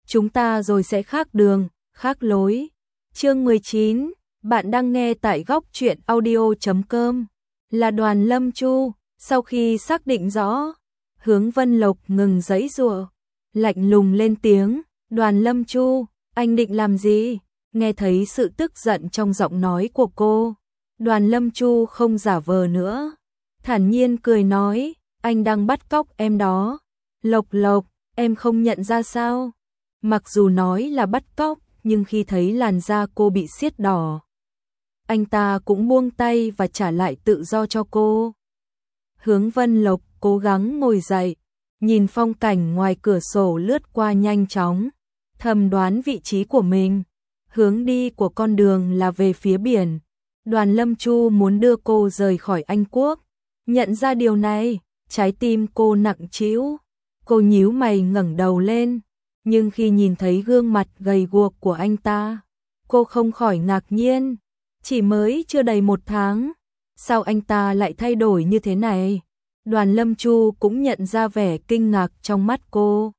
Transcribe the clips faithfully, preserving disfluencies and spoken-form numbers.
chúng ta rồi sẽ khác đường, khác lối. Chương mười chín, bạn đang nghe tại góc truyện audio chấm com. Là Đoàn Lâm Chu, sau khi xác định rõ, Hướng Vân Lộc ngừng giãy giụa, lạnh lùng lên tiếng, "Đoàn Lâm Chu, anh định làm gì?" Nghe thấy sự tức giận trong giọng nói của cô, Đoàn Lâm Chu không giả vờ nữa, thản nhiên cười nói, "Anh đang bắt cóc em đó." "Lộc Lộc, em không nhận ra sao?" Mặc dù nói là bắt cóc, nhưng khi thấy làn da cô bị siết đỏ, anh ta cũng buông tay và trả lại tự do cho cô. Hướng Vân Lộc cố gắng ngồi dậy, nhìn phong cảnh ngoài cửa sổ lướt qua nhanh chóng, thầm đoán vị trí của mình. Hướng đi của con đường là về phía biển. Đoàn Lâm Chu muốn đưa cô rời khỏi Anh Quốc. Nhận ra điều này, trái tim cô nặng trĩu. Cô nhíu mày ngẩng đầu lên, nhưng khi nhìn thấy gương mặt gầy guộc của anh ta, cô không khỏi ngạc nhiên. Chỉ mới chưa đầy một tháng, sao anh ta lại thay đổi như thế này? Đoàn Lâm Chu cũng nhận ra vẻ kinh ngạc trong mắt cô.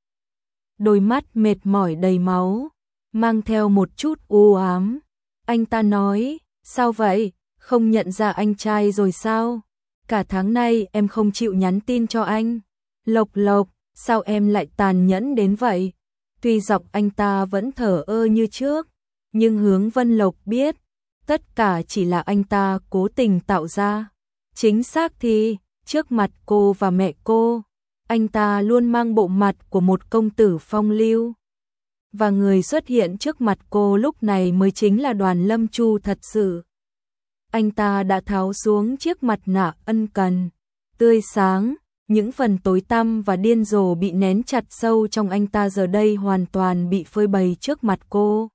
Đôi mắt mệt mỏi đầy máu, mang theo một chút u ám. Anh ta nói, "Sao vậy? Không nhận ra anh trai rồi sao? Cả tháng nay em không chịu nhắn tin cho anh." "Lộc Lộc, sao em lại tàn nhẫn đến vậy?" Tuy giọng anh ta vẫn thờ ơ như trước, nhưng Hướng Vân Lộc biết, tất cả chỉ là anh ta cố tình tạo ra. Chính xác thì, trước mặt cô và mẹ cô, anh ta luôn mang bộ mặt của một công tử phong lưu. Và người xuất hiện trước mặt cô lúc này mới chính là Đoàn Lâm Chu thật sự. Anh ta đã tháo xuống chiếc mặt nạ ân cần, tươi sáng, những phần tối tăm và điên rồ bị nén chặt sâu trong anh ta giờ đây hoàn toàn bị phơi bày trước mặt cô.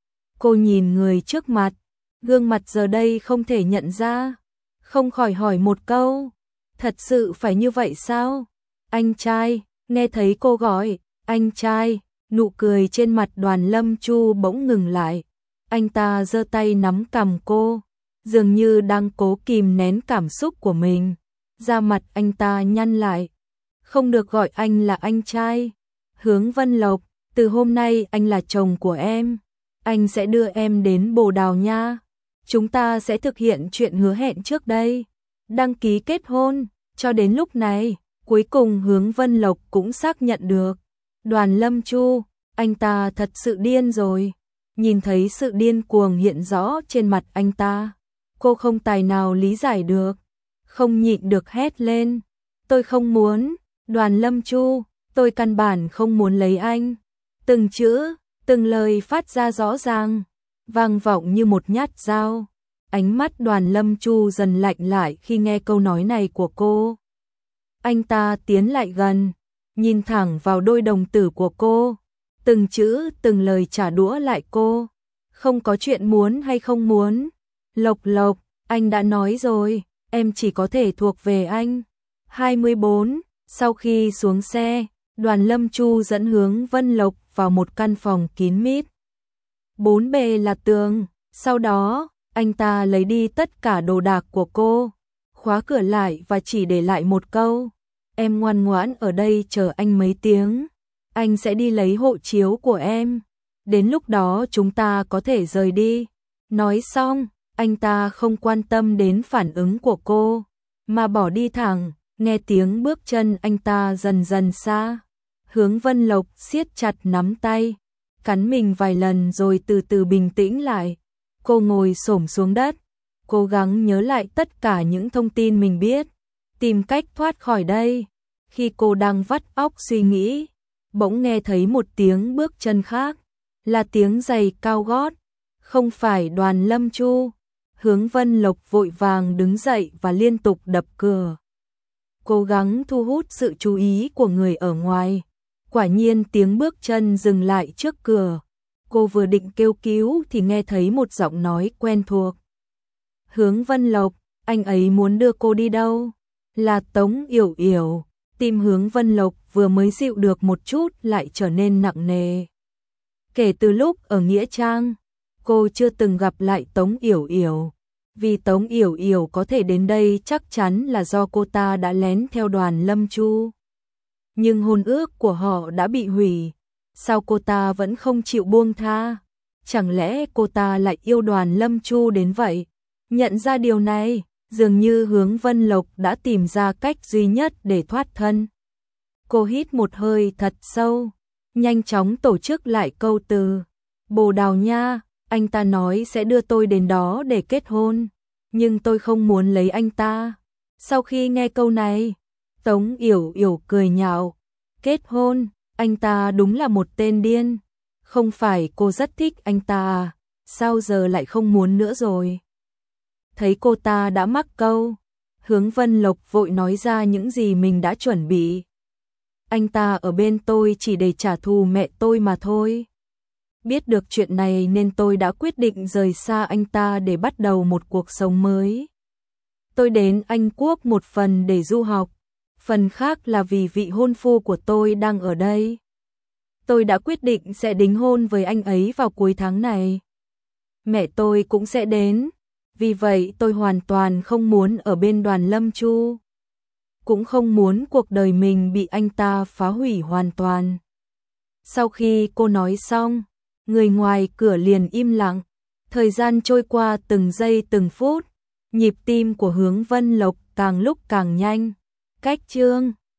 Cô nhìn người trước mặt, gương mặt giờ đây không thể nhận ra, không khỏi hỏi một câu, "Thật sự phải như vậy sao?" "Anh trai." Nghe thấy cô gọi, "Anh trai." Nụ cười trên mặt Đoàn Lâm Chu bỗng ngừng lại. Anh ta giơ tay nắm cằm cô, dường như đang cố kìm nén cảm xúc của mình. Da mặt anh ta nhăn lại. "Không được gọi anh là anh trai. Hướng Vân Lộc, từ hôm nay anh là chồng của em. Anh sẽ đưa em đến Bồ Đào Nha. Chúng ta sẽ thực hiện chuyện hứa hẹn trước đây, đăng ký kết hôn." Cho đến lúc này, cuối cùng Hướng Vân Lộc cũng xác nhận được. Đoàn Lâm Chu, anh ta thật sự điên rồi. Nhìn thấy sự điên cuồng hiện rõ trên mặt anh ta, cô không tài nào lý giải được, không nhịn được hét lên, "Tôi không muốn, Đoàn Lâm Chu, tôi căn bản không muốn lấy anh." Từng chữ, từng lời phát ra rõ ràng, vang vọng như một nhát dao. Ánh mắt Đoàn Lâm Chu dần lạnh lại khi nghe câu nói này của cô. Anh ta tiến lại gần, nhìn thẳng vào đôi đồng tử của cô, từng chữ từng lời trả đũa lại cô. "Không có chuyện muốn hay không muốn. Lộc Lộc, anh đã nói rồi, em chỉ có thể thuộc về anh." hai mươi bốn. Sau khi xuống xe, Đoàn Lâm Chu dẫn Hướng Vân Lộc vào một căn phòng kín mít. Bốn bề là tường, sau đó, anh ta lấy đi tất cả đồ đạc của cô, khóa cửa lại và chỉ để lại một câu, "Em ngoan ngoãn ở đây chờ anh mấy tiếng, anh sẽ đi lấy hộ chiếu của em, đến lúc đó chúng ta có thể rời đi." Nói xong, anh ta không quan tâm đến phản ứng của cô, mà bỏ đi thẳng. Nghe tiếng bước chân anh ta dần dần xa, Hướng Vân Lộc siết chặt nắm tay, cắn mình vài lần rồi từ từ bình tĩnh lại. Cô ngồi xổm xuống đất, cố gắng nhớ lại tất cả những thông tin mình biết, tìm cách thoát khỏi đây. Khi cô đang vắt óc suy nghĩ, bỗng nghe thấy một tiếng bước chân khác, là tiếng giày cao gót. Không phải Đoàn Lâm Chu. Hướng Vân Lộc vội vàng đứng dậy và liên tục đập cửa, cố gắng thu hút sự chú ý của người ở ngoài. Quả nhiên tiếng bước chân dừng lại trước cửa. Cô vừa định kêu cứu thì nghe thấy một giọng nói quen thuộc. "Hướng Vân Lộc, anh ấy muốn đưa cô đi đâu?" Là Tống Yểu Yểu. Tim Hướng Vân Lộc vừa mới dịu được một chút lại trở nên nặng nề. Kể từ lúc ở Nghĩa Trang, cô chưa từng gặp lại Tống Yểu Yểu. Vì Tống Yểu Yểu có thể đến đây chắc chắn là do cô ta đã lén theo Đoàn Lâm Chu. Nhưng hôn ước của họ đã bị hủy. sao cô ta vẫn không chịu buông tha? Chẳng lẽ cô ta lại yêu Đoàn Lâm Chu đến vậy? Nhận ra điều này, dường như Hướng Vân Lộc đã tìm ra cách duy nhất để thoát thân. Cô hít một hơi thật sâu, nhanh chóng tổ chức lại câu từ. Bồ Đào nha, anh ta nói sẽ đưa tôi đến đó để kết hôn, nhưng tôi không muốn lấy anh ta. Sau khi nghe câu này, Tống Yểu Yểu cười nhạo. Kết hôn, anh ta đúng là một tên điên. Không phải cô rất thích anh ta à? Sao giờ lại không muốn nữa rồi? Thấy cô ta đã mắc câu, Hướng Vân Lộc vội nói ra những gì mình đã chuẩn bị. Anh ta ở bên tôi chỉ để trả thù mẹ tôi mà thôi. Biết được chuyện này nên tôi đã quyết định rời xa anh ta để bắt đầu một cuộc sống mới. Tôi đến Anh Quốc một phần để du học, phần khác là vì vị hôn phu của tôi đang ở đây. Tôi đã quyết định sẽ đính hôn với anh ấy vào cuối tháng này. Mẹ tôi cũng sẽ đến, vì vậy tôi hoàn toàn không muốn ở bên Đoàn Lâm Chu. Cũng không muốn cuộc đời mình bị anh ta phá hủy hoàn toàn. Sau khi cô nói xong, người ngoài cửa liền im lặng. Thời gian trôi qua từng giây từng phút, nhịp tim của Hướng Vân Lộc càng lúc càng nhanh. Cách chương